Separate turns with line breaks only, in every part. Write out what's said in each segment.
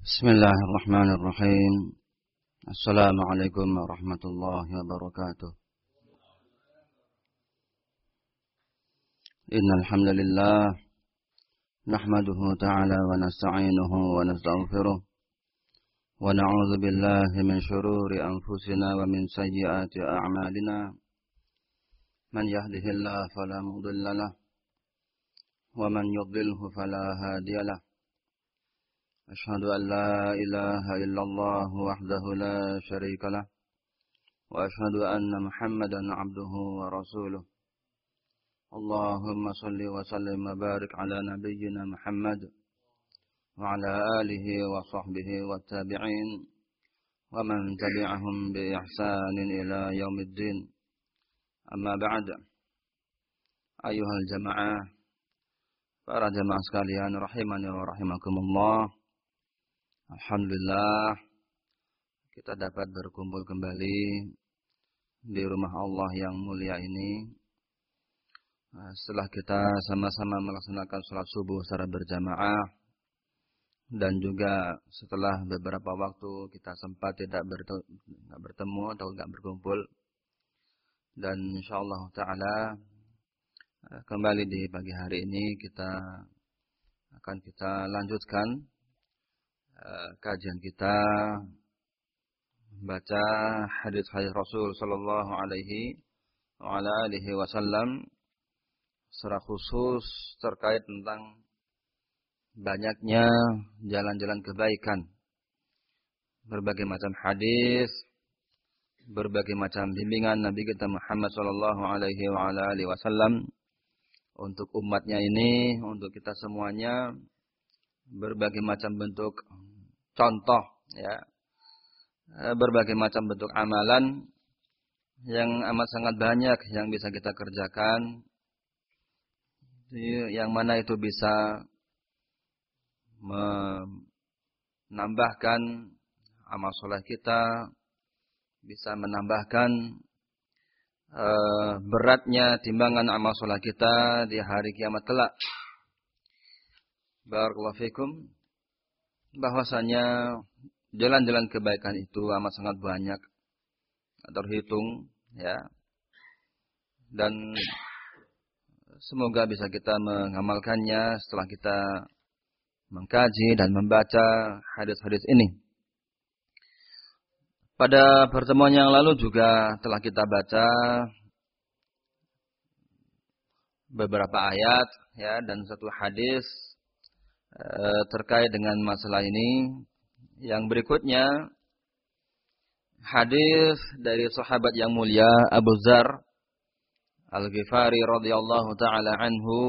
Bismillahirrahmanirrahim. Assalamualaikum warahmatullahi wabarakatuh. Innal hamdalillah nahmaduhu ta'ala wa nasta'inuhu wa nastaghfiruh wa na'udzu billahi min shururi anfusina wa min sayyiati a'malina. Man yahdihillahu fala mudilla lahu wa man yudlilhu fala hadiyalah. أشهد أن لا إله إلا الله وحده لا شريك له وأشهد أن محمدا عبده ورسوله اللهم صل وسلم وبارك على نبينا محمد وعلى آله وصحبه والتابعين ومن تبعهم بإحسان إلى يوم الدين أما بعد أيها الجماعة para jemaah sekalian rahimani wa rahimakumullah. Alhamdulillah kita dapat berkumpul kembali di rumah Allah yang mulia ini setelah kita sama-sama melaksanakan sholat subuh secara berjamaah dan juga setelah beberapa waktu kita sempat tidak bertemu atau tidak berkumpul, dan insyaallah ta'ala kembali di pagi hari ini kita lanjutkan kajian kita baca hadis-hadis Rasul sallallahu alaihi wa ala alihi wasallam secara khusus terkait tentang banyaknya jalan-jalan kebaikan, berbagai macam hadis, berbagai macam bimbingan Nabi kita Muhammad sallallahu alaihi wa ala alihi wasallam untuk umatnya ini, untuk kita semuanya, berbagai macam bentuk contoh, ya, berbagai macam bentuk amalan yang amat sangat banyak yang bisa kita kerjakan, yang mana itu bisa menambahkan amal soleh kita, bisa menambahkan beratnya timbangan amal soleh kita di hari kiamat kelak. Barakallahu fikum. Bahwasanya jalan-jalan kebaikan itu amat sangat banyak, terhitung, ya. Dan semoga bisa kita mengamalkannya setelah kita mengkaji dan membaca hadis-hadis ini. Pada pertemuan yang lalu juga telah kita baca beberapa ayat, ya, dan satu hadis terkait dengan masalah ini. Yang berikutnya hadis dari sahabat yang mulia Abu Dzar Al-Ghifari radhiyallahu taala anhu,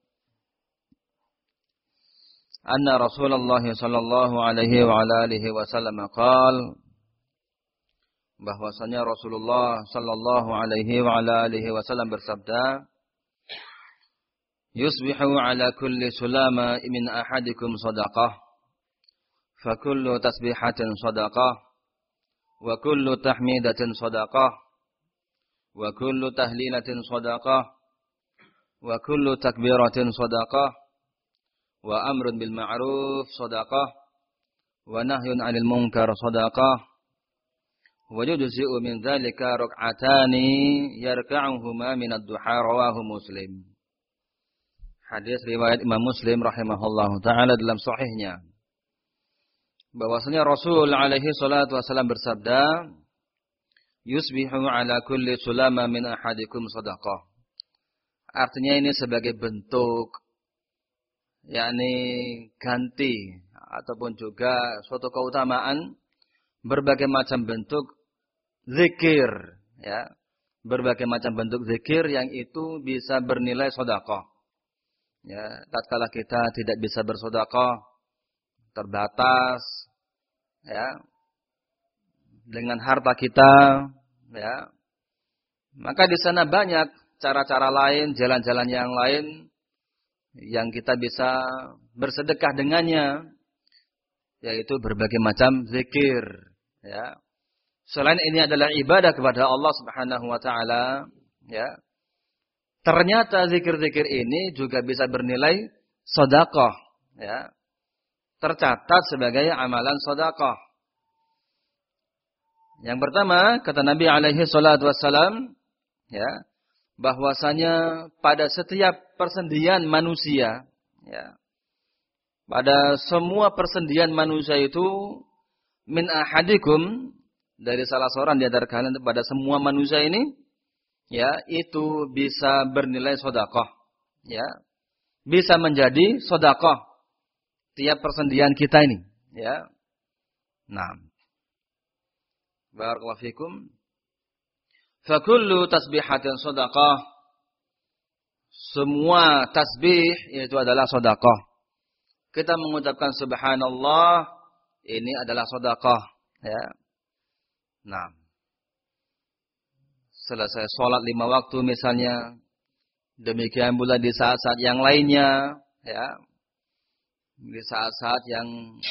anna Rasulullah sallallahu alaihi wa ala alihi wasallam qaal, bahwasanya Rasulullah sallallahu alaihi wa ala alihi wasallam bersabda, yusbihu ala kulli sulama min ahadikum sadaqah, fa kullu tasbihatin sadaqah, wa kullu tahmidatin sadaqah, wa kullu tahlilatin sadaqah, wa kullu takbiratin sadaqah, wa amrun bil ma'ruf sadaqah, wa nahyun 'anil munkar sadaqah, wa yujzi'u min dzalika rak'atani yarka'uhuma min ad-duha, rawahu Muslim. Hadis riwayat Imam Muslim rahimahullahu ta'ala dalam sahihnya, bahwasanya Rasul alaihi salatu wasallam bersabda, yusbihu ala kulli sulama min ahadikum sadaqah. Artinya ini sebagai bentuk, yakni ganti ataupun juga suatu keutamaan berbagai macam bentuk zikir, ya, berbagai macam bentuk zikir yang itu bisa bernilai sedekah. Ya, tatkala kita tidak bisa bersedekah, terbatas, ya, dengan harta kita, ya, maka di sana banyak cara-cara lain, jalan-jalan yang lain yang kita bisa bersedekah dengannya, yaitu berbagai macam zikir, ya. Selain ini adalah ibadah kepada Allah Subhanahu wa taala, ya. Ternyata zikir-zikir ini juga bisa bernilai sedekah, ya. tercatat sebagai amalan sedekah. Yang pertama, kata Nabi alaihi salatu wassalam, ya, bahwasanya pada setiap persendian manusia, ya, pada semua persendian manusia itu, min ahadikum, dari salah seorang di antara kalian pada semua manusia ini, ya, itu bisa bernilai sedekah, ya, bisa menjadi sedekah tiap persendian kita ini, ya. Nah, barakallahu fikum. Fa kullu tasbihatin shadaqah. Semua tasbih itu adalah sedekah. Kita mengucapkan subhanallah, ini adalah sedekah, ya. Nah, selesai sholat 5 waktu misalnya, demikian pula di saat-saat yang lainnya, ya. Di saat-saat yang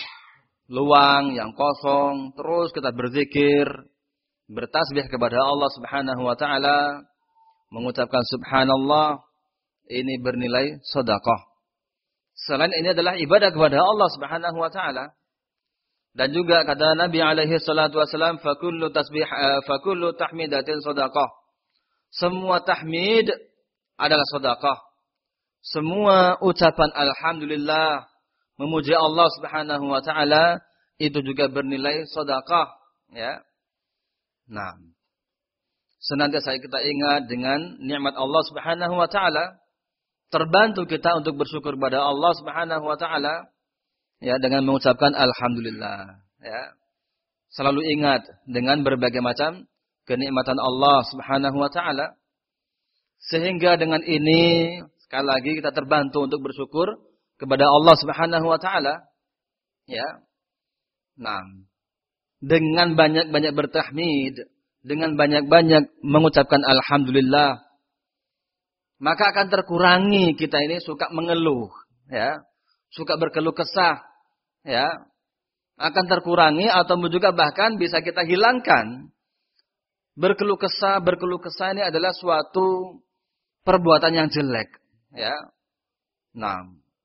luang, yang kosong, terus kita berzikir, bertasbih kepada Allah Subhanahu wa taala, mengucapkan subhanallah, ini bernilai sedekah. Selain ini adalah ibadah kepada Allah Subhanahu wa taala. Dan juga kata Nabi alaihi salatu wasallam, fa kullu tahmidatin sedekah. Semua tahmid adalah sedekah. Semua ucapan alhamdulillah, memuji Allah Subhanahu wa taala, itu juga bernilai sedekah, ya. Nah, senantiasa kita ingat dengan nikmat Allah Subhanahu wa taala, terbantu kita untuk bersyukur kepada Allah Subhanahu wa taala, ya, dengan mengucapkan alhamdulillah, ya. Selalu ingat dengan berbagai macam kenikmatan Allah Subhanahu wa taala, sehingga dengan ini sekali lagi kita terbantu untuk bersyukur kepada Allah Subhanahu wa taala, ya. Nah, dengan banyak-banyak bertahmid, dengan banyak-banyak mengucapkan alhamdulillah, maka akan terkurangi kita ini suka mengeluh, ya. Suka berkeluh kesah, ya. Akan terkurangi atau juga bahkan bisa kita hilangkan. Berkeluh kesah ini adalah suatu perbuatan yang jelek, ya. Nah,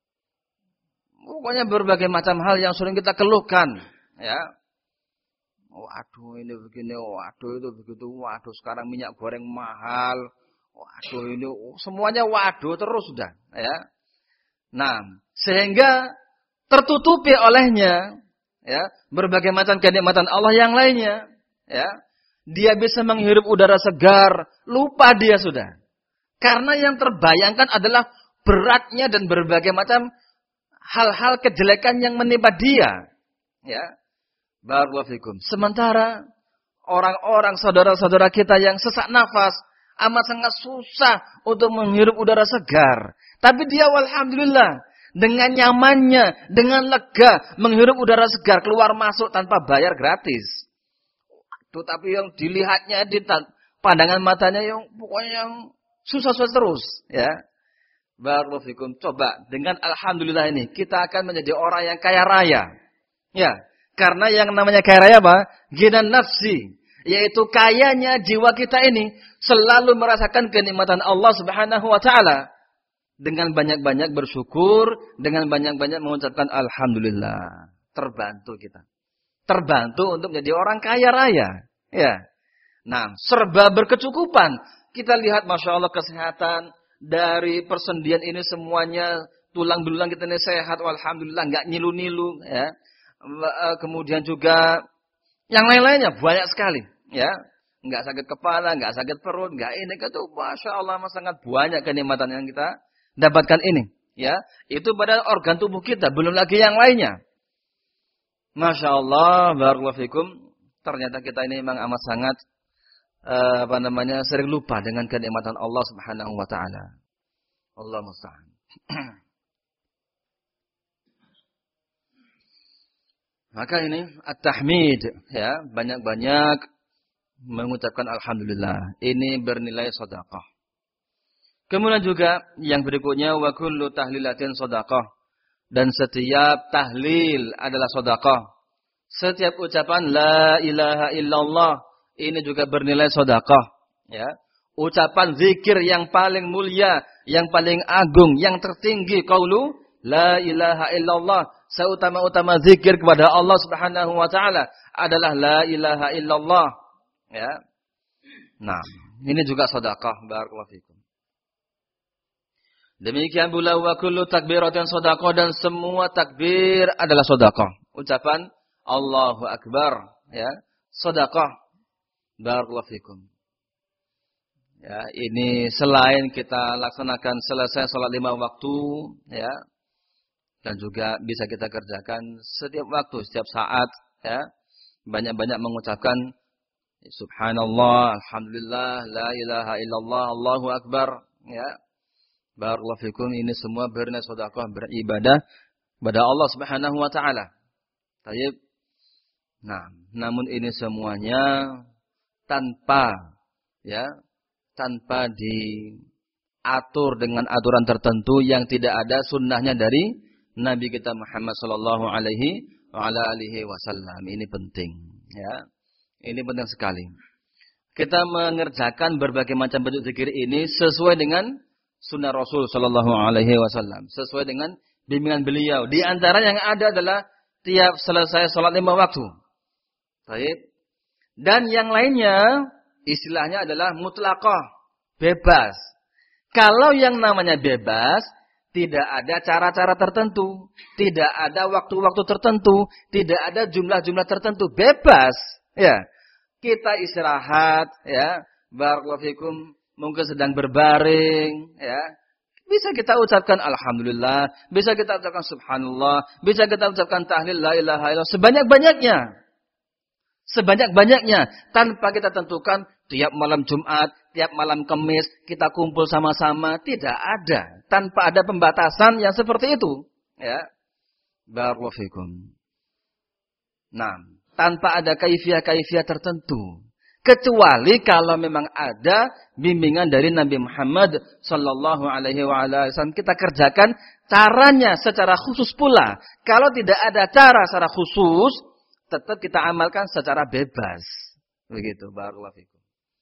pokoknya berbagai macam hal yang sering kita keluhkan, ya. Waduh ini begini, waduh itu begitu, waduh sekarang minyak goreng mahal, waduh ini semuanya waduh terus sudah, ya. Nah, sehingga tertutupi olehnya, ya, berbagai macam kenikmatan Allah yang lainnya, ya. Dia bisa menghirup udara segar, lupa dia sudah. Karena yang terbayangkan adalah beratnya dan berbagai macam hal-hal kejelekan yang menimpa dia, ya. Barakallahu fikum. Sementara orang-orang saudara-saudara kita yang sesak nafas amat sangat susah untuk menghirup udara segar, tapi dia walhamdulillah dengan nyamannya, dengan lega menghirup udara segar keluar masuk tanpa bayar gratis. Tuh, tapi yang dilihatnya di pandangan matanya yang pokoknya yang susah-susah terus, ya. Barakallahu fikum. Coba dengan alhamdulillah ini kita akan menjadi orang yang kaya raya. Ya, karena yang namanya kaya raya apa? Ghinan nafsi, yaitu kayanya jiwa kita ini selalu merasakan kenikmatan Allah Subhanahu wa taala dengan banyak-banyak bersyukur, dengan banyak-banyak mengucapkan alhamdulillah. Terbantu kita. Terbantu untuk menjadi orang kaya raya, ya. Nah, serba berkecukupan. Kita lihat Masya Allah kesehatan dari persendian ini semuanya, tulang belulang kita ini sehat, alhamdulillah, enggak nyilu-nilu, ya. Kemudian juga yang lain-lainnya banyak sekali, ya. Enggak sakit kepala, enggak sakit perut, enggak ini itu, Masya Allah, sangat banyak kenikmatan yang kita dapatkan ini, ya. Itu pada organ tubuh kita, belum lagi yang lainnya. Masya Allah, barakallahu fikum. Ternyata kita ini memang amat sangat sering lupa dengan kenikmatan Allah Subhanahu wa taala. Allah musta'an. Maka ini at-tahmid, ya, banyak-banyak mengucapkan alhamdulillah. Ini bernilai sedekah. Kemudian juga yang berikutnya wa kullu tahlilatin sedekah. Dan setiap tahlil adalah sedekah. Setiap ucapan la ilaha illallah ini juga bernilai sedekah, ya. Ucapan zikir yang paling mulia, yang paling agung, yang tertinggi qaulu la ilaha illallah, seutama-utama zikir kepada Allah Subhanahu wa taala adalah la ilaha illallah. Ya. Nah, ini juga sedekah. Barakallahu fikum. Demikian pula wa kullu takbiratin sedekah, dan semua takbir adalah sedekah. Ucapan Allahu Akbar, ya, sedekah. Barakallahu fikum. Ya, ini selain kita laksanakan selesai salat 5 waktu, ya, dan juga bisa kita kerjakan setiap waktu, setiap saat, ya. Banyak-banyak mengucapkan subhanallah, alhamdulillah, la ilaha illallah, Allahu Akbar, ya. Barakallahu fikum, ini semua bernilai sedekah, beribadah kepada Allah Subhanahu wa taala. Baik. Nah, namun ini semuanya tanpa diatur dengan aturan tertentu yang tidak ada sunnahnya dari Nabi kita Muhammad sallallahu alaihi wasallam. Ini penting, ya. Ini penting sekali. Kita mengerjakan berbagai macam bentuk zikir ini sesuai dengan sunnah Rasul sallallahu alaihi wasallam, sesuai dengan bimbingan beliau. Di antara yang ada adalah tiap selesai salat 5 waktu. Baik. Dan yang lainnya istilahnya adalah mutlaqah, bebas. Kalau yang namanya bebas, tidak ada cara-cara tertentu, tidak ada waktu-waktu tertentu, tidak ada jumlah-jumlah tertentu, bebas. Ya. Kita istirahat, ya. Barakallahu fikum. Mungkin sedang berbaring, ya. Bisa kita ucapkan alhamdulillah, bisa kita ucapkan subhanallah, bisa kita ucapkan tahlil la ilaha illallah sebanyak-banyaknya. Sebanyak-banyaknya tanpa kita tentukan tiap malam Jumat, tiap malam Kamis kita kumpul sama-sama, tidak ada. Tanpa ada pembatasan yang seperti itu, ya. Barakallahu fikum. Nah, tanpa ada kaifiah-kaifiah tertentu. Kecuali kalau memang ada bimbingan dari Nabi Muhammad sallallahu alaihi wasallam, kita kerjakan caranya secara khusus pula. Kalau tidak ada cara secara khusus, tetap kita amalkan secara bebas. Begitu, barakallahu fikum.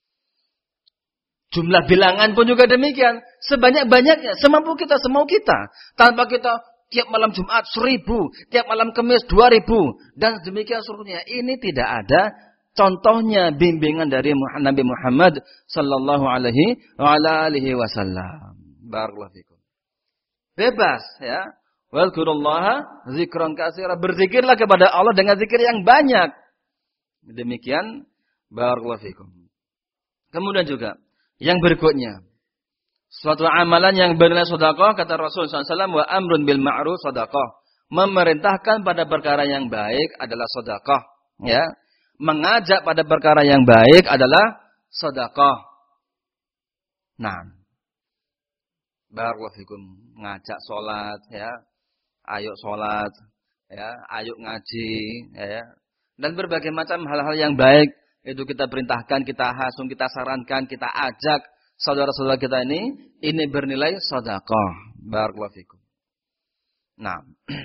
Jumlah bilangan pun juga demikian, sebanyak-banyaknya, semampu kita, semau kita. Tanpa kita tiap malam Jumat 1000, tiap malam Kamis 2000 dan demikian seluruhnya. Ini tidak ada contohnya bimbingan dari Nabi Muhammad sallallahu alaihi wasallam. Barakallahu fikum. Bebas, ya. Wazkurullaha dzikran katsira. Berzikirlah kepada Allah dengan zikir yang banyak. Demikian, barakallahu fikum. Kemudian juga yang berikutnya, suatu amalan yang bernilai sedekah, kata Rasul sallallahu alaihi wasallam, wa amrun bil ma'ruf sedekah. Memerintahkan pada perkara yang baik adalah sedekah, ya. Mengajak pada perkara yang baik adalah sedekah. Nah, barakallahu fikum, ngajak salat, ya. Ayo salat, ya, ayo ngaji, ya. Dan berbagai macam hal-hal yang baik itu kita perintahkan, kita hasung, kita sarankan, kita ajak saudara-saudara kita ini bernilai sedekah. Barakallahu fikum. Nah,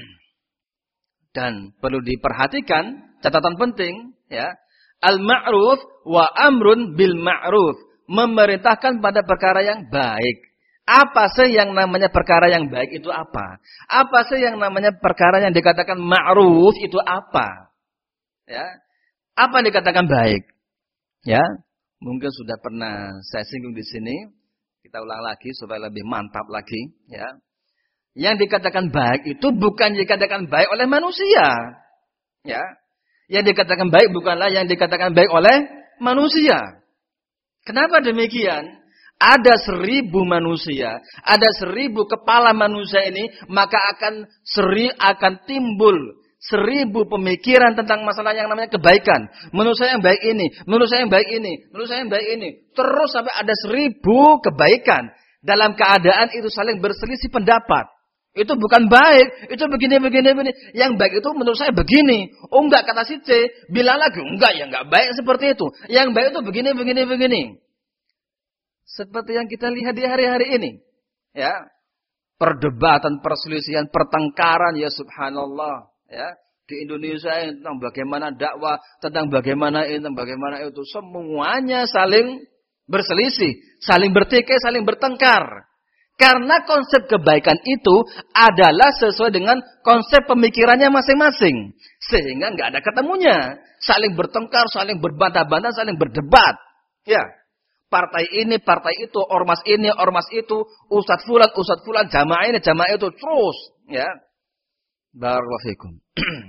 dan perlu diperhatikan catatan penting, ya. Al-ma'ruf wa amrun bil ma'ruf. Memerintahkan pada perkara yang baik. Apa sih yang namanya perkara yang baik itu apa? Apa sih yang namanya perkara yang dikatakan ma'ruf itu apa? Ya. Apa yang dikatakan baik? Ya. Mungkin sudah pernah saya singgung di sini. Kita ulang lagi supaya lebih mantap lagi, ya. Yang dikatakan baik itu bukan dikatakan baik oleh manusia. Ya. Yang dikatakan baik bukanlah yang dikatakan baik oleh manusia. Kenapa demikian? Ada 1000 manusia, ada 1000 kepala manusia ini, maka akan timbul 1000 pemikiran tentang masalah yang namanya kebaikan. Menurut saya yang baik ini, menurut saya yang baik ini, menurut saya yang baik ini. Terus sampai ada 1000 kebaikan. Dalam keadaan itu saling berselisih pendapat. Itu bukan baik, itu begini. Yang baik itu menurut saya begini. Oh enggak, kata si C. Bilang lagi, enggak, ya enggak baik seperti itu. Yang baik itu begini. Seperti yang kita lihat di hari-hari ini. Ya. Perdebatan, perselisihan, pertengkaran, ya subhanallah. Ya. Di Indonesia tentang bagaimana dakwah, tentang bagaimana ini, tentang bagaimana itu. Semuanya saling berselisih, saling bertikai, saling bertengkar. Karena konsep kebaikan itu adalah sesuai dengan konsep pemikirannya masing-masing. Sehingga nggak ada ketemunya. Saling bertengkar, saling berbantah-bantah, saling berdebat. Ya, partai ini, partai itu, ormas ini, ormas itu, ustadz fulan, jamaah ini, jamaah itu, terus. Ya, barakallahu fikum.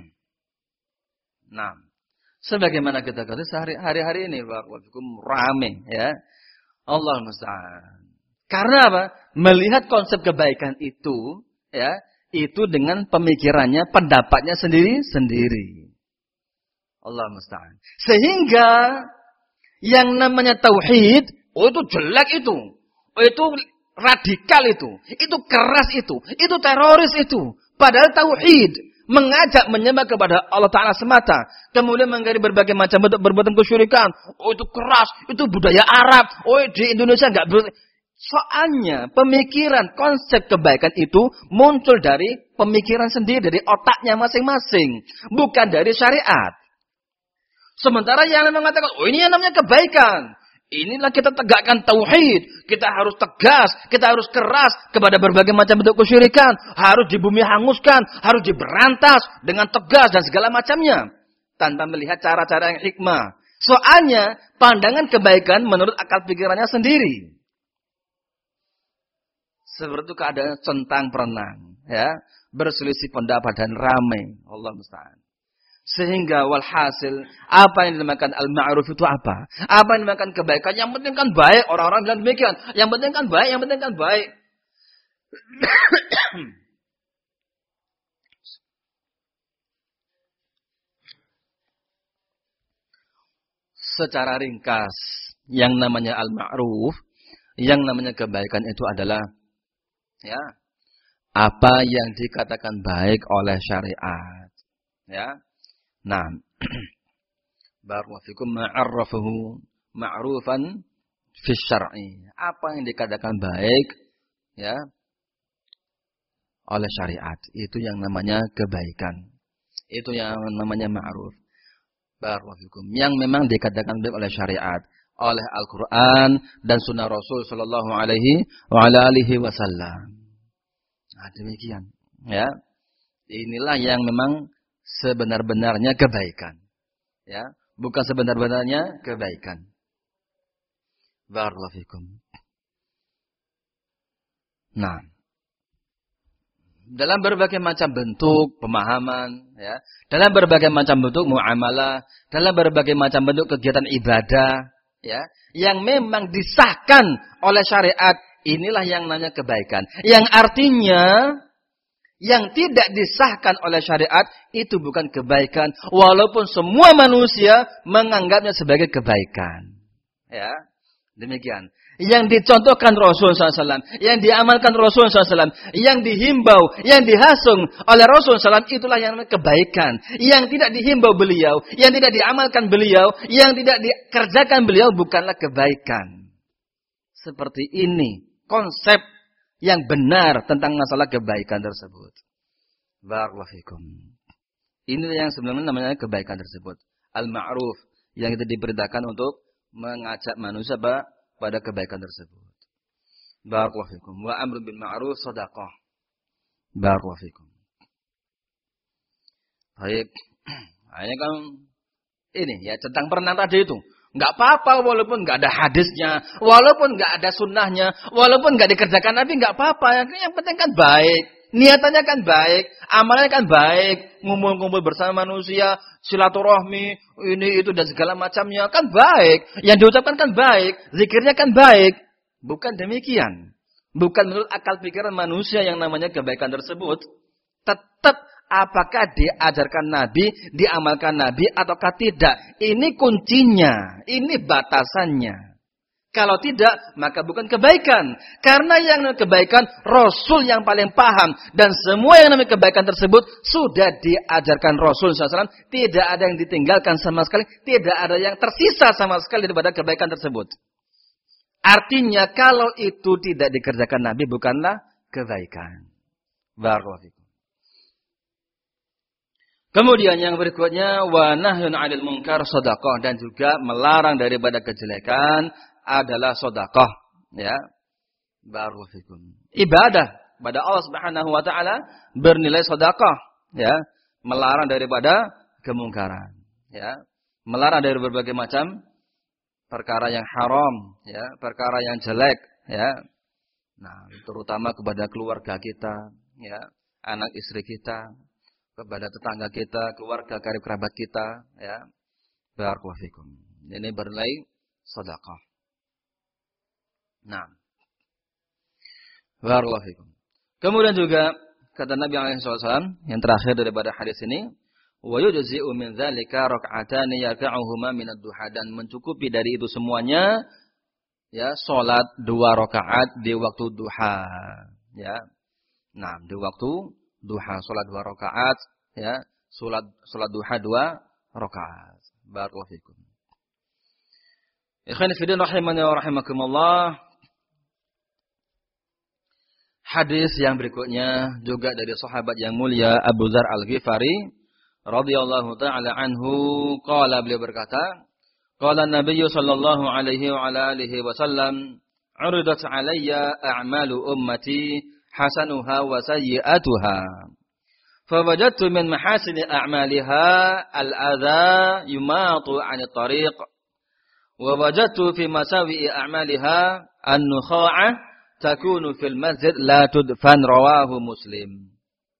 Nah, sebagaimana kita katakan hari-hari ini, barakallahu fikum, rame. Ya, Allah musta'an. Karena apa? Melihat konsep kebaikan itu, ya, itu dengan pemikirannya, pendapatnya sendiri-sendiri. Allah musta'an. Sehingga yang namanya tauhid, itu jelek itu radikal itu keras itu teroris itu. Padahal tauhid mengajak menyembah kepada Allah Ta'ala semata. Kemudian menggari berbagai macam bentuk perbuatan kesyirikan. Itu keras, itu budaya Arab. Di Indonesia enggak soalnya pemikiran konsep kebaikan itu muncul dari pemikiran sendiri, dari otaknya masing-masing, bukan dari syariat. Sementara yang mengatakan, ini yang namanya kebaikan. Inilah kita tegakkan tauhid, kita harus tegas, kita harus keras kepada berbagai macam bentuk kesyirikan, harus di bumi hanguskan, harus diberantas dengan tegas dan segala macamnya, tanpa melihat cara-cara yang hikmah. Soalnya pandangan kebaikan menurut akal pikirannya sendiri. Seperti itu keadaan centang perenang, ya, berselisih pendapat dan ramai. Allah musta'an. Sehingga walhasil, apa yang dinamakan al-ma'ruf itu apa? Apa yang dinamakan kebaikan? Yang penting kan baik, orang-orang bilang demikian. Yang penting kan baik, yang penting kan baik. Secara ringkas, yang namanya al-ma'ruf, yang namanya kebaikan itu adalah, ya, apa yang dikatakan baik oleh syariat, ya. Nah, barakallahu fikum ma'arrafahu ma'rufan fi syar'i. Apa yang dikatakan baik, ya, oleh syariat, itu yang namanya kebaikan. Itu yang namanya ma'ruf. Barakallahu fikum, yang memang dikatakan baik oleh syariat, oleh Al-Qur'an dan sunnah Rasul sallallahu alaihi wa ala alihi wasallam. Nah, demikian, ya. Inilah yang memang sebenar-benarnya kebaikan, ya, bukan sebenar-benarnya kebaikan. Barakallahu fikum. Nah, dalam berbagai macam bentuk pemahaman, ya, dalam berbagai macam bentuk muamalah, dalam berbagai macam bentuk kegiatan ibadah, ya, yang memang disahkan oleh syariat, inilah yang namanya kebaikan. Yang artinya yang tidak disahkan oleh syariat itu bukan kebaikan, walaupun semua manusia menganggapnya sebagai kebaikan. Ya, demikian. Yang dicontohkan Rasul SAW, yang diamalkan Rasul SAW, yang dihimbau, yang dihasung oleh Rasul SAW, itulah yang namanya kebaikan. Yang tidak dihimbau beliau, yang tidak diamalkan beliau, yang tidak dikerjakan beliau, bukanlah kebaikan. Seperti ini konsep yang benar tentang masalah kebaikan tersebut. Barakallahu fikum. Inilah yang sebenarnya namanya kebaikan tersebut. Al-ma'ruf, yang itu diperintahkan untuk mengajak manusia pada kebaikan tersebut. Barakallahu fikum. Wa amru bil ma'ruf shadaqah. Barakallahu fikum. Baik. Ini kan ini ya centang perenang tadi itu. Enggak apa-apa walaupun enggak ada hadisnya, walaupun enggak ada sunnahnya, walaupun enggak dikerjakan Nabi, enggak apa-apa. Yang penting kan baik, niatannya kan baik, amalnya kan baik, ngumpul-ngumpul bersama manusia, silaturahmi, ini itu dan segala macamnya kan baik. Yang diucapkan kan baik, zikirnya kan baik. Bukan demikian. Bukan menurut akal pikiran manusia yang namanya kebaikan tersebut. Tetap apakah diajarkan Nabi, diamalkan Nabi, ataukah tidak? Ini kuncinya, ini batasannya. Kalau tidak, maka bukan kebaikan. Karena yang namanya kebaikan, Rasul yang paling paham. Dan semua yang namanya kebaikan tersebut, sudah diajarkan Rasul SAW. Tidak ada yang ditinggalkan sama sekali. Tidak ada yang tersisa sama sekali daripada kebaikan tersebut. Artinya, kalau itu tidak dikerjakan Nabi, bukanlah kebaikan. Barakallahu fikum. Kemudian yang berikutnya wa nahyun 'anil munkar shadaqah, dan juga melarang daripada kejelekan adalah sedekah, ya. Barakallahu fikum. Ibadah pada Allah Subhanahu wa taala bernilai sedekah, ya. Melarang daripada kemungkaran, ya. Melarang dari berbagai macam perkara yang haram, ya, perkara yang jelek, ya. Nah, terutama kepada keluarga kita, ya, anak istri kita, kepada tetangga kita, keluarga karib kerabat kita, ya. Barakallahu fikum. Ini bernilai sedekah. Nah, barakallahu fikum. Kemudian juga kata Nabi SAW yang terakhir daripada hadis ini, wa yujzi'u min dzalika rak'atani yarka'uhuma min ad-duha, dan mencukupi dari itu semuanya, ya, salat 2 rakaat di waktu duha, ya. Nah, di waktu duha salat 2 rakaat, ya, salat duha 2 rakaat. Barakallahu fikum. Ikhwan fillah rahimani wa rahimakumullah. Hadis yang berikutnya juga dari sahabat yang mulia Abu Dzar Al-Ghifari radhiyallahu taala anhu, qala, beliau berkata, qala Nabi sallallahu alaihi wa ala alihi wasallam, uridat alayya a'malu ummati hasanuha wa sayyi'atuha. Fawajadtu min mahasini a'maliha al-adha yumatu 'ani tariq, wa wajadtu fi masawi'i a'maliha an-nukha'ah takunu fil masjid la tudfan, rawahu Muslim.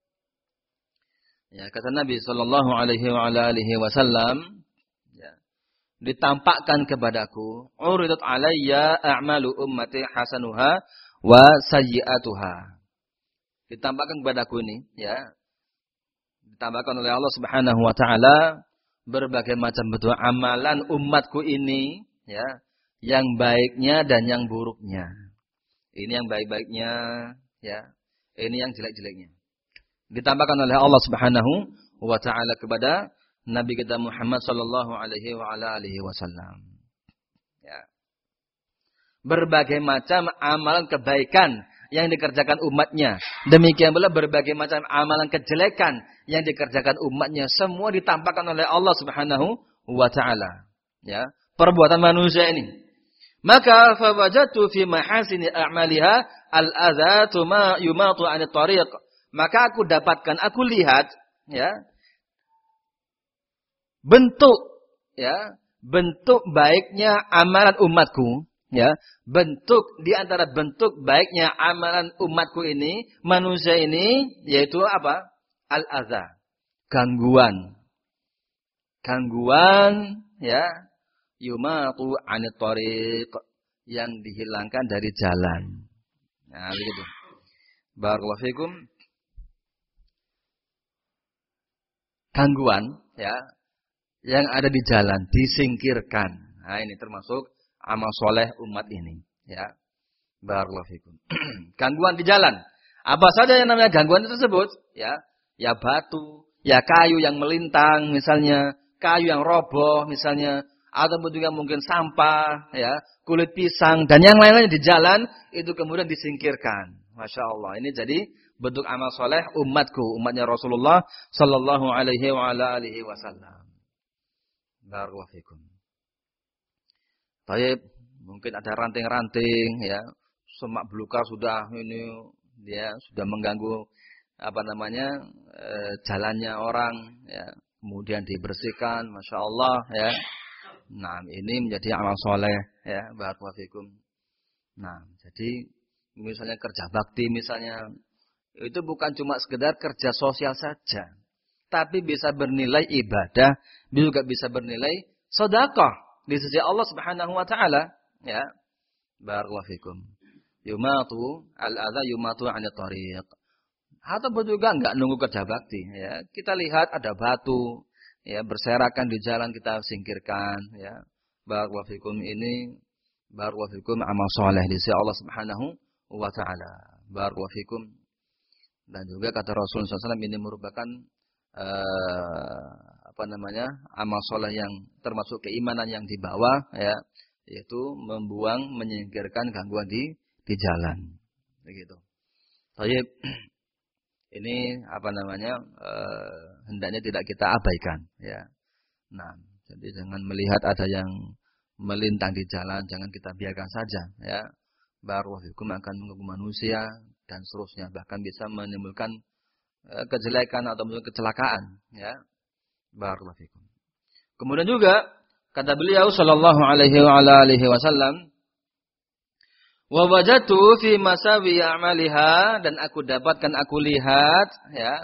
Ya, kata Nabi sallallahu alaihi wa ala alihi wasallam, ya, ditampakkan kepadaku, uridat alayya a'malu ummati hasanuha wa sayyi'atuha. Ditampakkan kepadaku ini, ya. Ditampakkan oleh Allah Subhanahu wa taala berbagai macam bentuk amalan umatku ini, ya, yang baiknya dan yang buruknya. Ini yang baik-baiknya, ya. Ini yang jelek-jeleknya. Ditambahkan oleh Allah Subhanahu wa taala kepada Nabi kita Muhammad sallallahu alaihi wa ala alihi wasallam. Ya. Berbagai macam amalan kebaikan yang dikerjakan umatnya. Demikian pula berbagai macam amalan kejelekan yang dikerjakan umatnya, semua ditampakkan oleh Allah Subhanahu wa taala. Ya, perbuatan manusia ini. Maka fawajatu fi mahasini a'maliha al-adzatu ma yumatu 'ani tariq. Maka aku dapatkan, aku lihat, ya, bentuk baiknya amalan umatku, ya. Bentuk di antara bentuk baiknya amalan umatku ini, manusia ini, yaitu apa? Al-adza. Gangguan, ya. Yumatu 'anit thariq, yang dihilangkan dari jalan. Nah, begitu. Barakallahu fikum. Gangguan, ya, yang ada di jalan disingkirkan. Nah, ini termasuk amal soleh umat ini, ya. Barakallahu fikum. Gangguan di jalan. Apa saja yang namanya gangguan tersebut, ya? Ya batu, ya kayu yang melintang misalnya, kayu yang roboh misalnya, ataupun juga mungkin sampah, ya, kulit pisang dan yang lain-lain di jalan itu kemudian disingkirkan. Masya Allah, ini jadi bentuk amal soleh umatku, umatnya Rasulullah Sallallahu Alaihi wa ala alihi Wasallam. Barakallahu fikum. Baik, mungkin ada ranting-ranting, ya, semak belukar sudah ini, dia sudah mengganggu jalannya orang, ya, kemudian dibersihkan, Masya Allah, ya. Nah, ini menjadi amal soleh, ya, barakallahu fikum. Nah, jadi misalnya kerja bakti misalnya, itu bukan cuma sekedar kerja sosial saja, tapi bisa bernilai ibadah, juga bisa bernilai sedekah di sisi Allah Subhanahu wa taala, ya. Barakallahu fikum. Yumatu al-adza yumatu 'anit thariq. Atau juga enggak nunggu kerja bakti, ya. Kita lihat ada batu, ya, berserakan di jalan, kita singkirkan, ya. Barakallahu fikum, ini barakallahu fikum amal soleh di sisi Allah Subhanahu wa taala. Barakallahu fikum. Dan juga kata Rasulullah SAW, ini merupakan amal soleh yang termasuk keimanan yang dibawa, ya, yaitu menyingkirkan gangguan di jalan. Begitu. Baik. Ini hendaknya tidak kita abaikan, ya. Nah, jadi jangan melihat ada yang melintang di jalan, jangan kita biarkan saja, ya. barakallahu fikum akan mengganggu manusia dan seterusnya, bahkan bisa menimbulkan kejelekan atau kecelakaan, ya. Barakallahu fikum. Kemudian juga kata beliau sallallahu alaihi wa ala alihi wasallam, wa wajatu fi masawi a'maliha, dan aku dapatkan, aku lihat, ya,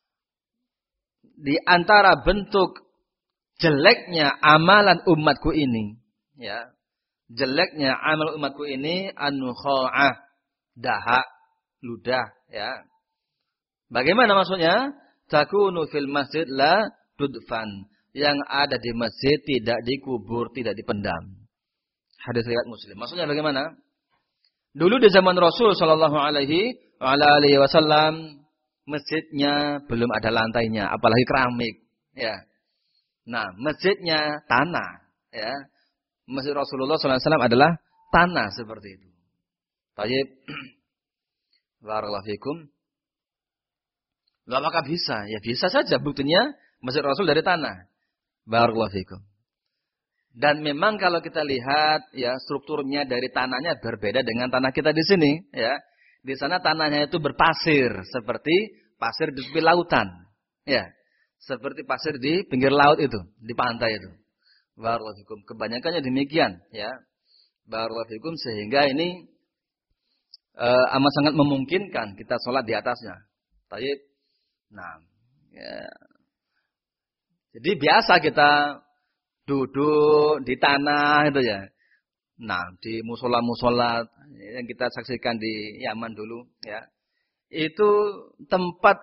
di antara bentuk jeleknya amalan umatku ini, ya. Jeleknya amal umatku ini an-nukha'ah, dahak, ludah, ya. Bagaimana maksudnya? Takunu fil masjid la tudfan. Yang ada di masjid tidak dikubur, tidak dipendam. Hadis riwayat Muslim. Maksudnya bagaimana? Dulu di zaman Rasul sallallahu alaihi wasallam, masjidnya belum ada lantainya, apalagi keramik, ya. Nah, masjidnya tanah, ya. Masjid Rasulullah sallallahu alaihi wasallam adalah tanah seperti itu. Baik. Barakallahu fikum. Loh, apakah bisa? Ya bisa saja, buktinya Masjid Rasul dari tanah. Barakallahu fikum. Dan memang kalau kita lihat, ya, strukturnya dari tanahnya berbeda dengan tanah kita di sini, ya. Di sana tanahnya itu berpasir, seperti pasir di tepi lautan, ya. Seperti pasir di pinggir laut itu, di pantai itu. Barakallahu fikum. Kebanyakannya demikian, ya. Barakallahu fikum, sehingga ini amat sangat memungkinkan kita sholat di atasnya. Baik. Nah, ya. Jadi biasa kita duduk di tanah itu, ya. Nah, di musola-musola yang kita saksikan di Yaman dulu, ya. Itu tempat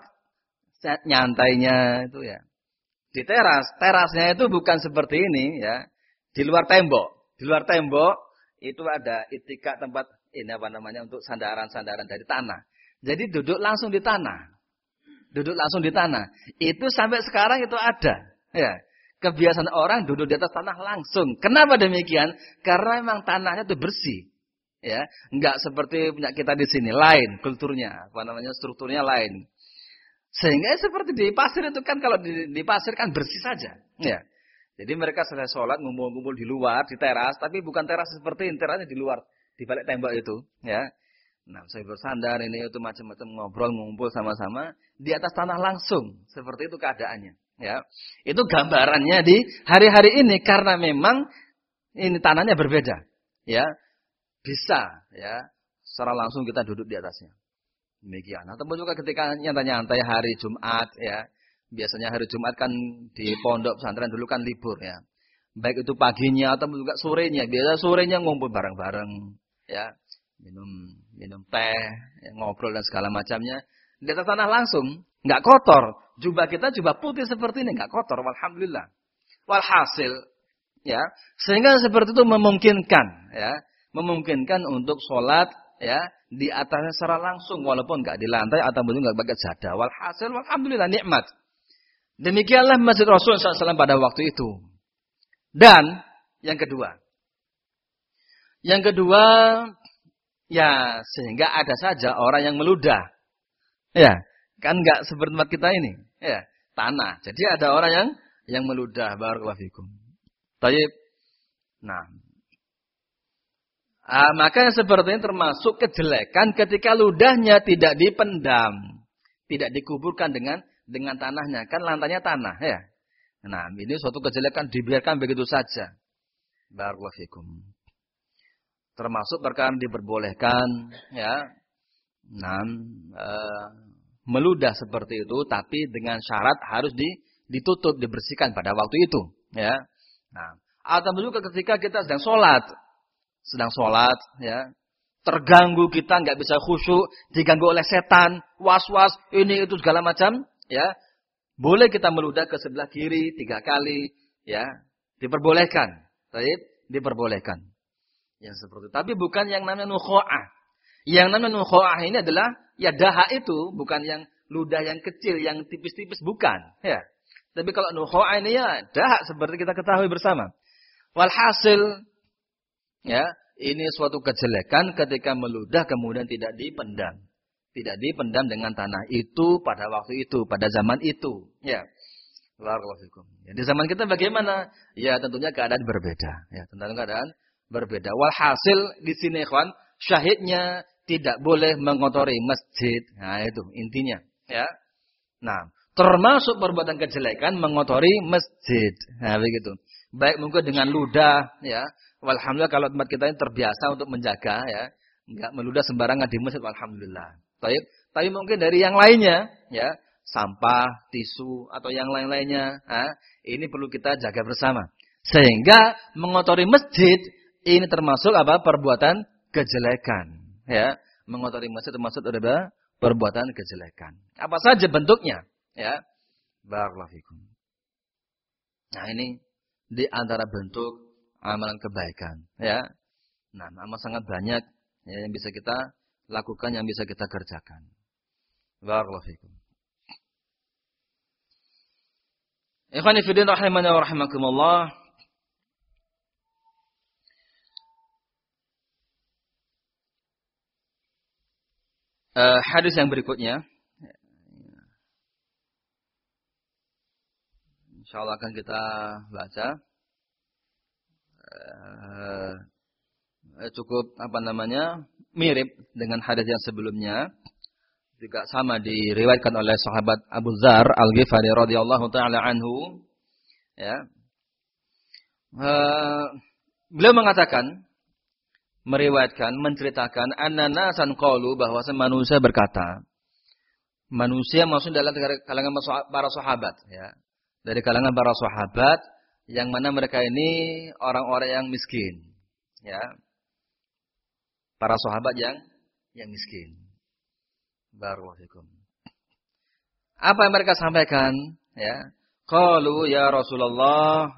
nyantainya itu, ya. Di teras, terasnya itu bukan seperti ini, ya. Di luar tembok. Di luar tembok itu ada itikak, tempat ini apa namanya, untuk sandaran-sandaran dari tanah. Jadi duduk langsung di tanah. Duduk langsung di tanah. Itu sampai sekarang itu ada, ya. Kebiasaan orang duduk di atas tanah langsung. Kenapa demikian? Karena memang tanahnya itu bersih, ya. Enggak seperti punya kita di sini, lain kulturnya, apa namanya, strukturnya lain. Sehingga seperti di pasir itu kan, kalau di pasir kan bersih saja, ya. Jadi mereka selesai sholat ngumpul-ngumpul di luar, di teras, tapi bukan teras seperti ini, terasnya di luar, di balik tembok itu, ya. Nah, saya bersandar ini itu macam-macam, ngobrol, ngumpul sama-sama di atas tanah langsung, seperti itu keadaannya, ya. Itu gambarannya di hari-hari ini, karena memang ini tanahnya berbeda, ya. Bisa, ya, secara langsung kita duduk di atasnya. Demikian. Ataupun juga ketika nyantai-nyantai hari Jumat, ya. Biasanya hari Jumat kan di pondok pesantren dulu kan libur, ya. Baik itu paginya ataupun juga sorenya. Biasa sorenya ngumpul bareng-bareng, ya. Minum teh, ya, ngobrol dan segala macamnya. Di atas tanah langsung, nggak kotor. Jubah kita jubah putih seperti ini, nggak kotor, alhamdulillah. Walhasil, ya, sehingga seperti itu memungkinkan, ya, memungkinkan untuk sholat, ya, di atasnya secara langsung, walaupun nggak di lantai ataupun nggak pakai jadah. Walhasil, alhamdulillah, nikmat. Demikianlah Masjid Rasul SAW pada waktu itu. Dan yang kedua, ya, sehingga ada saja orang yang meludah. Ya, kan enggak seperti tempat kita ini, ya, tanah. Jadi ada orang yang meludah, barakallahu fikum. Baik. Nah, maka seperti ini termasuk kejelekan ketika ludahnya tidak dipendam, tidak dikuburkan dengan tanahnya. Kan lantainya tanah, ya. Nah, ini suatu kejelekan dibiarkan begitu saja. Barakallahu fikum. Termasuk perkara diperbolehkan, ya. Nah, meludah seperti itu, tapi dengan syarat harus ditutup, dibersihkan pada waktu itu, ya. Nah, atau juga ketika kita sedang sholat, ya, terganggu kita, nggak bisa khusyuk, diganggu oleh setan, was-was, ini itu segala macam, ya, boleh kita meludah ke sebelah kiri 3 kali, ya, diperbolehkan, baik, diperbolehkan. Yang seperti itu. Tapi bukan yang namanya nukha'ah. Yang namanya nukha'ah ini adalah, ya, dahak itu bukan yang ludah yang kecil, yang tipis-tipis, bukan. Ya. Tapi kalau nukha'ah ini, ya, dahak seperti kita ketahui bersama. Walhasil, ya, ini suatu kejelekan ketika meludah kemudian tidak dipendam. Tidak dipendam dengan tanah itu pada waktu itu, pada zaman itu. Ya. Barakallahu fikum. Ya, di zaman kita bagaimana? Ya, tentunya keadaan berbeda. Ya, tentunya keadaan berbeda. Walhasil di sini, ikhwan, syahidnya tidak boleh mengotori masjid. Nah, itu intinya, ya. Nah, termasuk perbuatan kejelekan mengotori masjid. Nah, begitu. Baik mungkin dengan ludah, ya. Walhamdulillah kalau tempat kita ini terbiasa untuk menjaga, ya. Enggak meludah sembarangan di masjid, alhamdulillah. Tapi mungkin dari yang lainnya, ya. Sampah, tisu, atau yang lain-lainnya. Nah, ini perlu kita jaga bersama. Sehingga mengotori masjid, ini termasuk apa? Perbuatan kejelekan. Ya, mengotori masjid termasuk ada perbuatan kejelekan. Apa saja bentuknya, ya. Barakallahu fikum. Nah, ini di antara bentuk amalan kebaikan, ya. Nah, amal sangat banyak ya, yang bisa kita lakukan, yang bisa kita kerjakan. Barakallahu fikum. Ikhwani fi din rahimani wa rahimakumullah. Hadis yang berikutnya, insyaallah akan kita baca. Cukup mirip dengan hadis yang sebelumnya, juga sama diriwayatkan oleh sahabat Abu Dzar Al-Ghifari radhiyallahu taala anhu. Ya, beliau mengatakan, meriwayatkan, menceritakan anna-nasan qalu, bahwa manusia berkata. Manusia maksudnya dalam kalangan para sahabat, ya. Dari kalangan para sahabat yang mana mereka ini orang-orang yang miskin, ya. Para sahabat yang miskin. Barakallahu fikum. Apa yang mereka sampaikan, ya? Qalu ya Rasulullah,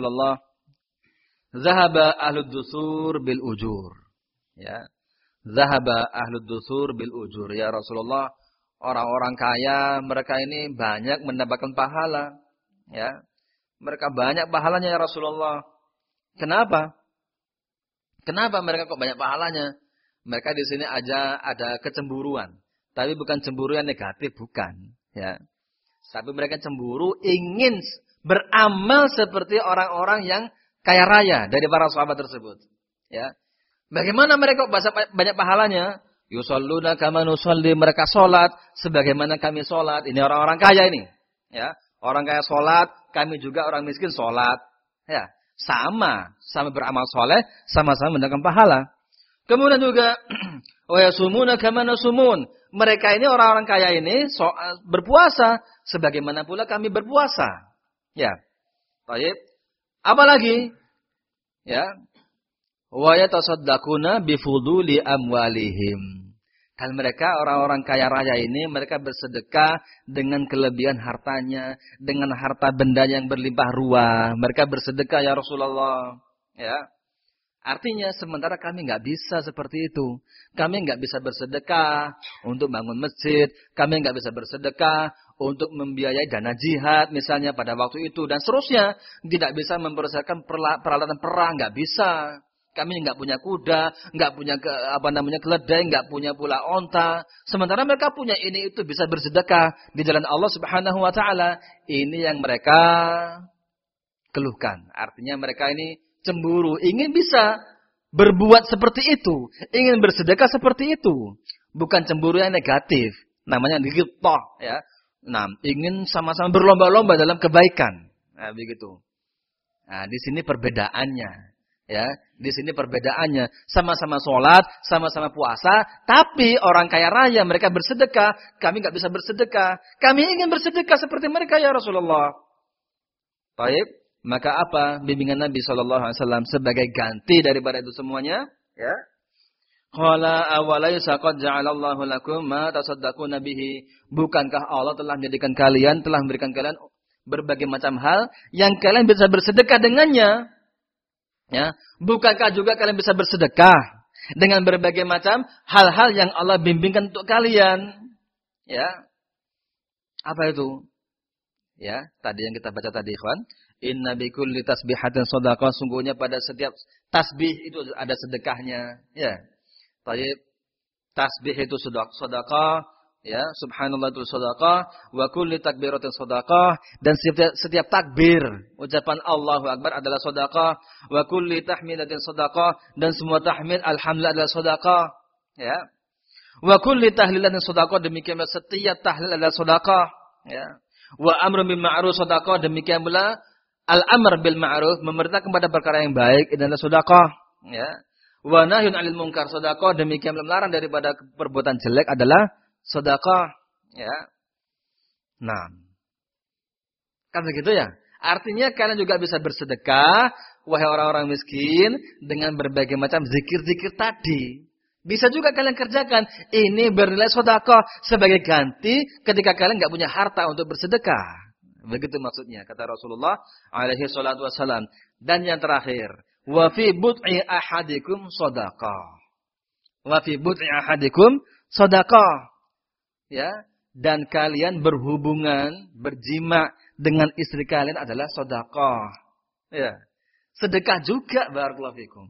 zahaba ahlud dusur bil ujur. Ya. Zahaba ahlud dusur bil ujur. Ya Rasulullah, orang-orang kaya mereka ini banyak mendapatkan pahala, ya. Mereka banyak pahalanya ya Rasulullah. Kenapa? Kenapa mereka kok banyak pahalanya? Mereka di sini aja ada kecemburuan, tapi bukan cemburu yang negatif, bukan, ya. Tapi mereka cemburu ingin beramal seperti orang-orang yang kaya raya dari para sahabat tersebut, ya. Bagaimana mereka banyak pahalanya? Yusalluna kama nusalli, mereka salat sebagaimana kami salat. Ini orang-orang kaya ini, ya. Orang kaya salat, kami juga orang miskin salat, ya. Sama beramal soleh, sama-sama mendapatkan pahala. Kemudian juga wa yasumuna kama nasumun. Mereka ini orang-orang kaya ini berpuasa sebagaimana pula kami berpuasa. Ya. Baik. Apalagi? Ya. Wa yatasaddaquna bi fuduli amwalihim. Dan mereka orang-orang kaya raya ini mereka bersedekah dengan kelebihan hartanya, dengan harta benda yang berlimpah ruah. Mereka bersedekah ya Rasulullah. Ya. Artinya sementara kami nggak bisa seperti itu. Kami nggak bisa bersedekah untuk bangun masjid. Kami nggak bisa bersedekah untuk membiayai dana jihad misalnya pada waktu itu. Dan seterusnya. Tidak bisa mempersiapkan peralatan perang. Nggak bisa. Kami nggak punya kuda. Nggak punya keledai. Nggak punya pula onta. Sementara mereka punya ini itu bisa bersedekah di jalan Allah Subhanahu Wa Taala. Ini yang mereka keluhkan. Artinya mereka ini cemburu, ingin bisa berbuat seperti itu, ingin bersedekah seperti itu. Bukan cemburu yang negatif, namanya ghibthah, ya. Nah, ingin sama-sama berlomba-lomba dalam kebaikan. Nah, begitu. Nah, di sini perbedaannya, ya. Di sini perbedaannya, sama-sama sholat, sama-sama puasa, tapi orang kaya raya mereka bersedekah, kami nggak bisa bersedekah. Kami ingin bersedekah seperti mereka ya Rasulullah. Baik. Maka apa bimbingan Nabi SAW sebagai ganti daripada itu semuanya? Ya. Qala awalaysa qad ja'alallahu lakum ma tasaddaquna bihi. Bukankah Allah telah menjadikan kalian, telah memberikan kalian berbagai macam hal yang kalian bisa bersedekah dengannya? Ya. Bukankah juga kalian bisa bersedekah dengan berbagai macam hal-hal yang Allah bimbingkan untuk kalian? Ya. Apa itu? Ya, tadi yang kita baca tadi, ikhwan. Inna bi kulli tasbihatin shadaqah, sungguhnya pada setiap tasbih itu ada sedekahnya, ya. Baik. Tasbih itu sedekah, Ya, subhanallah itu sedekah, wa kulli takbiratin sedekah, dan setiap takbir ucapan Allahu Akbar adalah sedekah, wa kulli tahmidatin sedekah, dan semua tahmid alhamdulillah adalah sedekah. Ya. Wa kulli tahlilatin sedekah, demikian pula setiap tahlil adalah sedekah. Ya. Wa amrun bil ma'ruf sedekah, demikian pula al-amr bil ma'ruf, memerintah kepada perkara yang baik, itu adalah sedekah. Ya. Wa nahyun 'anil munkar sedekah, demikian pula melarang daripada perbuatan jelek adalah sedekah, ya. Nah, kan begitu ya. Artinya kalian juga bisa bersedekah, wahai orang-orang miskin, dengan berbagai macam zikir-zikir tadi. Bisa juga kalian kerjakan. Ini bernilai sedekah sebagai ganti ketika kalian nggak punya harta untuk bersedekah. Begitu maksudnya kata Rasulullah alaihi salatu wasallam. Dan yang terakhir, wa fi bud'i ahadikum sedekah. Wa fi bud'i ahadikum sedekah. Ya, dan kalian berhubungan, berjima dengan istri kalian adalah sedekah. Ya. Sedekah juga, barakallahu fikum.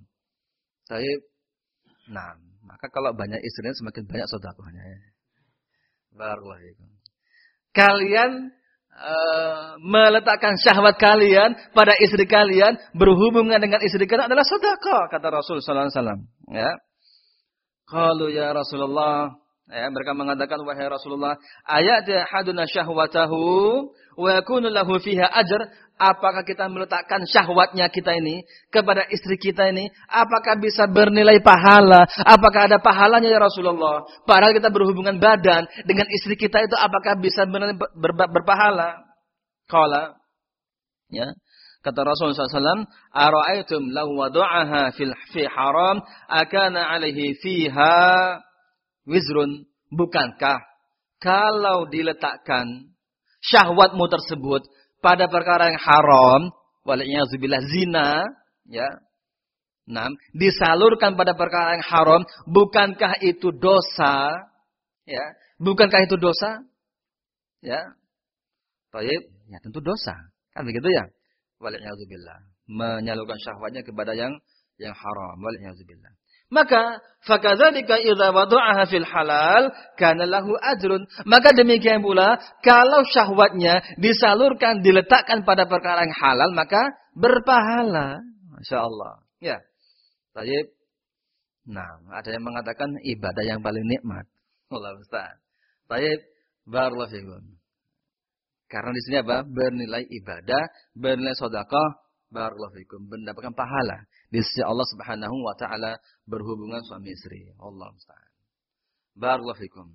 Nah, maka kalau banyak istrinya semakin banyak sedekahnya, ya. Barakallahu fikum. Kalian meletakkan syahwat kalian pada istri kalian, berhubungan dengan istri kalian adalah sedekah, kata Rasul sallallahu alaihi wasallam. Ya. Qalu ya Rasulullah, ya, mereka mengatakan, wahai Rasulullah, ayat haduna syahwatahu wa yakunu lahu fiha ajr. Apakah kita meletakkan syahwatnya kita ini kepada istri kita ini, apakah bisa bernilai pahala? Apakah ada pahalanya ya Rasulullah? Padahal kita berhubungan badan dengan istri kita itu, apakah bisa berpahala? Qala, ya, kata Rasulullah SAW, ara'aitum law wada'aha fi haram akana alaihi fiha wizrun, bukankah kalau diletakkan syahwatmu tersebut pada perkara yang haram, waliyahzubillah zina, ya. Nah, disalurkan pada perkara yang haram, bukankah itu dosa? Ya, bukankah itu dosa? Ya. Baik, ya tentu dosa. Kan begitu ya? Waliyahzubillah, menyalurkan syahwatnya kepada yang haram, waliyahzubillah. Maka fakadzalika idza wada'aha fil halal kana lahu ajrun. Maka demikian pula kalau syahwatnya disalurkan, diletakkan pada perkara yang halal, maka berpahala. Masyaallah. Ya. Baik. Nah, ada yang mengatakan ibadah yang paling nikmat. Wallahu musta'an. Baik, barakallahu fikum. Karena di sini apa? Bernilai ibadah, bernilai sedekah, barakallahu fikum, mendapatkan pahala di sisi Allah Subhanahu wa taala berhubungan suami istri. Allah musta'an. Barakallahu fikum.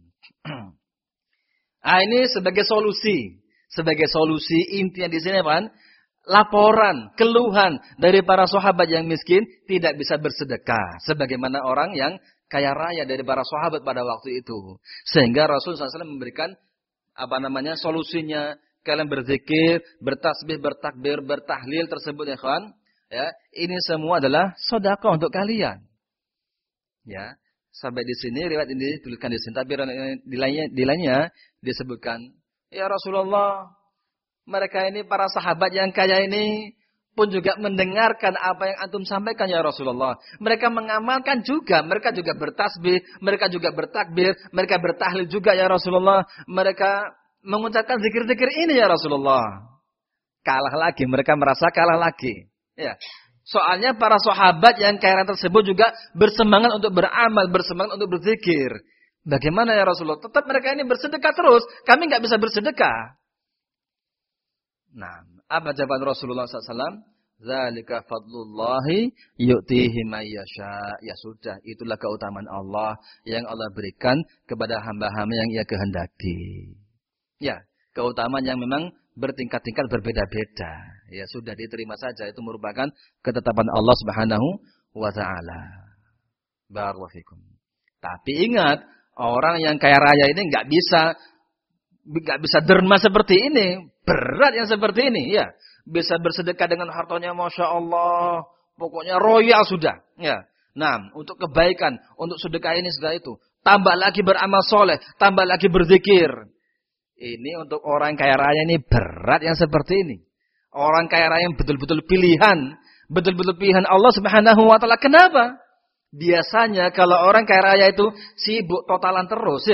Ini sebagai solusi. Sebagai solusi intinya di sini apa? Laporan, keluhan dari para sahabat yang miskin tidak bisa bersedekah sebagaimana orang yang kaya raya dari para sahabat pada waktu itu. Sehingga Rasulullah SAW memberikan solusinya. Kalian berzikir, bertasbih, bertakbir, bertahlil tersebut ya kawan. Ya, ini semua adalah sedekah untuk kalian. Ya, sampai di sini riwayat ini dituliskan di sini, tapi di lainnya disebutkan, ya Rasulullah, mereka ini para sahabat yang kaya ini pun juga mendengarkan apa yang antum sampaikan ya Rasulullah. Mereka mengamalkan juga, mereka juga bertasbih, mereka juga bertakbir, mereka bertahlil juga ya Rasulullah. Mereka mengucapkan zikir-zikir ini ya Rasulullah. Kalah lagi, mereka merasa kalah lagi. Ya. Soalnya para sahabat yang kaya tersebut juga bersemangat untuk beramal, bersemangat untuk berzikir. Bagaimana ya Rasulullah? Tetap mereka ini bersedekah terus. Kami nggak bisa bersedekah. Nah, apa jawaban Rasulullah SAW? Zalika fadlullahi yu'tihi may yasha. Ya sudah, itulah keutamaan Allah yang Allah berikan kepada hamba-hamba yang Ia kehendaki. Ya, keutamaan yang memang bertingkat-tingkat berbeda-beda. Ya sudah, diterima saja, itu merupakan ketetapan Allah Subhanahu wa taala. Barakallahu fikum. Tapi ingat, orang yang kaya raya ini enggak bisa derma seperti ini, berat yang seperti ini, ya. Bisa bersedekah dengan hartanya Masya Allah, pokoknya royal sudah, ya. Nah, untuk kebaikan, untuk sedekah ini sudah itu. Tambah lagi beramal soleh, tambah lagi berzikir. Ini untuk orang kaya raya ini berat yang seperti ini. Orang kaya raya yang betul-betul pilihan Allah Subhanahu wa taala. Kenapa? Biasanya kalau orang kaya raya itu sibuk totalan terus ya.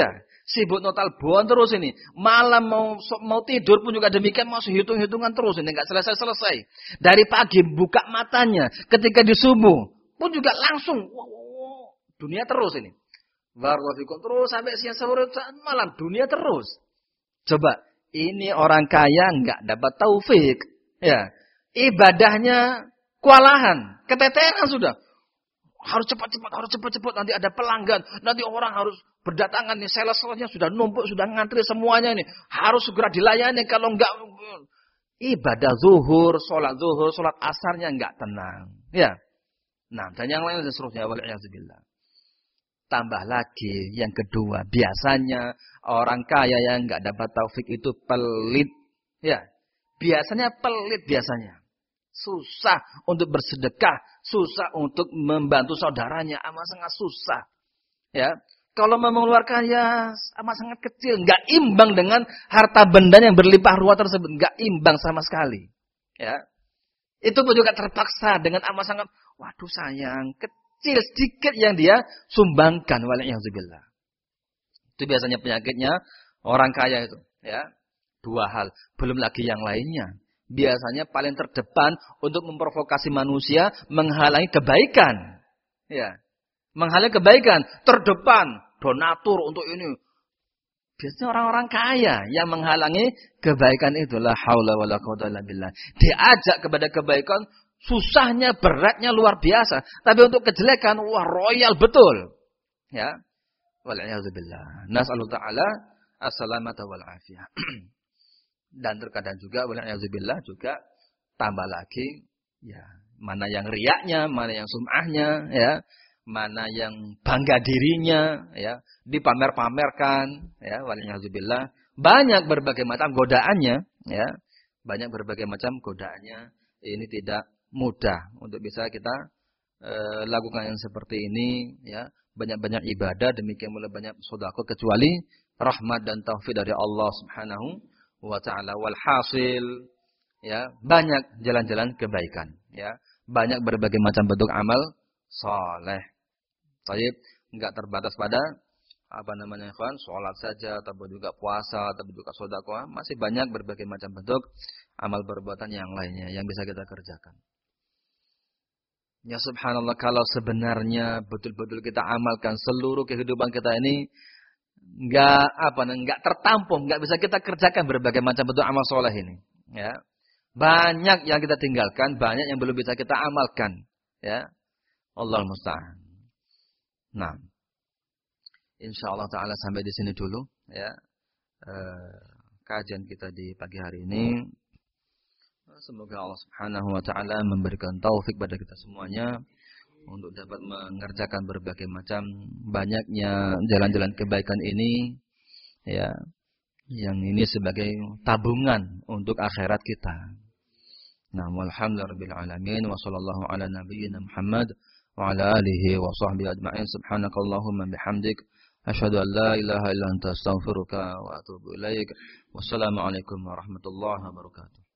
Sibuk notalbon terus ini. Malam mau tidur pun juga demikian, masih hitung-hitungan terus ini, enggak selesai-selesai. Dari pagi buka matanya, ketika di subuh pun juga langsung dunia terus ini. Barakallahu terus sampai siang sore malam dunia terus. Coba, ini orang kaya enggak dapat taufik, ya. Ibadahnya kewalahan, keteteran sudah. Harus cepat-cepat, nanti ada pelanggan, nanti orang harus berdatangan nih, sales-salesnya sudah numpuk, sudah ngantri semuanya ini. Harus segera dilayani, kalau enggak ibadah zuhur, sholat asarnya enggak tenang. Ya. Nah, dan yang lain seterusnya, wal'iyadzubillah. Tambah lagi, yang kedua, biasanya orang kaya yang enggak dapat taufik itu pelit. Ya. Biasanya pelit biasanya. Susah untuk bersedekah, susah untuk membantu saudaranya, amat sangat susah. Ya, kalau mengeluarkan ya amat sangat kecil, nggak imbang dengan harta benda yang berlimpah ruah tersebut, nggak imbang sama sekali. Ya, itu pun juga terpaksa dengan amat sangat, waduh sayang, kecil sedikit yang dia sumbangkan, waliyahzubillah. Itu biasanya penyakitnya orang kaya itu. Ya, dua hal, belum lagi yang lainnya. Biasanya paling terdepan untuk memprovokasi manusia, menghalangi kebaikan. Ya. Menghalangi kebaikan, terdepan, donatur untuk ini. Biasanya orang-orang kaya yang menghalangi kebaikan itu. La haula wala quwwata illa billah. Diajak kepada kebaikan, susahnya, beratnya luar biasa. Tapi untuk kejelekan, wah royal betul. Ya. Wal'iyadzubillah. Nas'alullah ta'ala as-salamata wal afiyah. Dan terkadang juga wal'iyadzubillah juga tambah lagi ya, mana yang riaknya, mana yang sum'ahnya, ya, mana yang bangga dirinya, ya, dipamer-pamerkan, ya, wal'iyadzubillah. Banyak berbagai macam godaannya, ya. Banyak berbagai macam godaannya. Ini tidak mudah untuk bisa kita lakukan yang seperti ini, ya. Banyak-banyak ibadah, demikian pula banyak sedekah, kecuali rahmat dan taufik dari Allah Subhanahu wa ta'ala. Walhasil, ya, banyak jalan-jalan kebaikan, ya, banyak berbagai macam bentuk amal saleh. Baik, enggak terbatas pada ikhwan, salat saja, atau juga puasa, atau juga sedekah, masih banyak berbagai macam bentuk amal perbuatan yang lainnya yang bisa kita kerjakan. Ya subhanallah, kalau sebenarnya betul-betul kita amalkan seluruh kehidupan kita ini enggak tertampung, enggak bisa kita kerjakan berbagai macam bentuk amal soleh ini, ya. Banyak yang kita tinggalkan, banyak yang belum bisa kita amalkan, ya. Allahul musta'an. Nah, insyaallah taala sampai di sini dulu, ya. Kajian kita di pagi hari ini. Semoga Allah Subhanahu wa taala memberikan taufik pada kita semuanya untuk dapat mengerjakan berbagai macam banyaknya jalan-jalan kebaikan ini, ya, yang ini sebagai tabungan untuk akhirat kita. Nah, walhamdulillahirabbil alamin wa sallallahu ala nabiyyina Muhammad wa ala alihi wa sahbihi ajma'in. Subhanakallahumma bihamdik asyhadu an la ilaha illa anta astaghfiruka wa atubu ilaik. Wassalamu alaikum warahmatullahi wabarakatuh.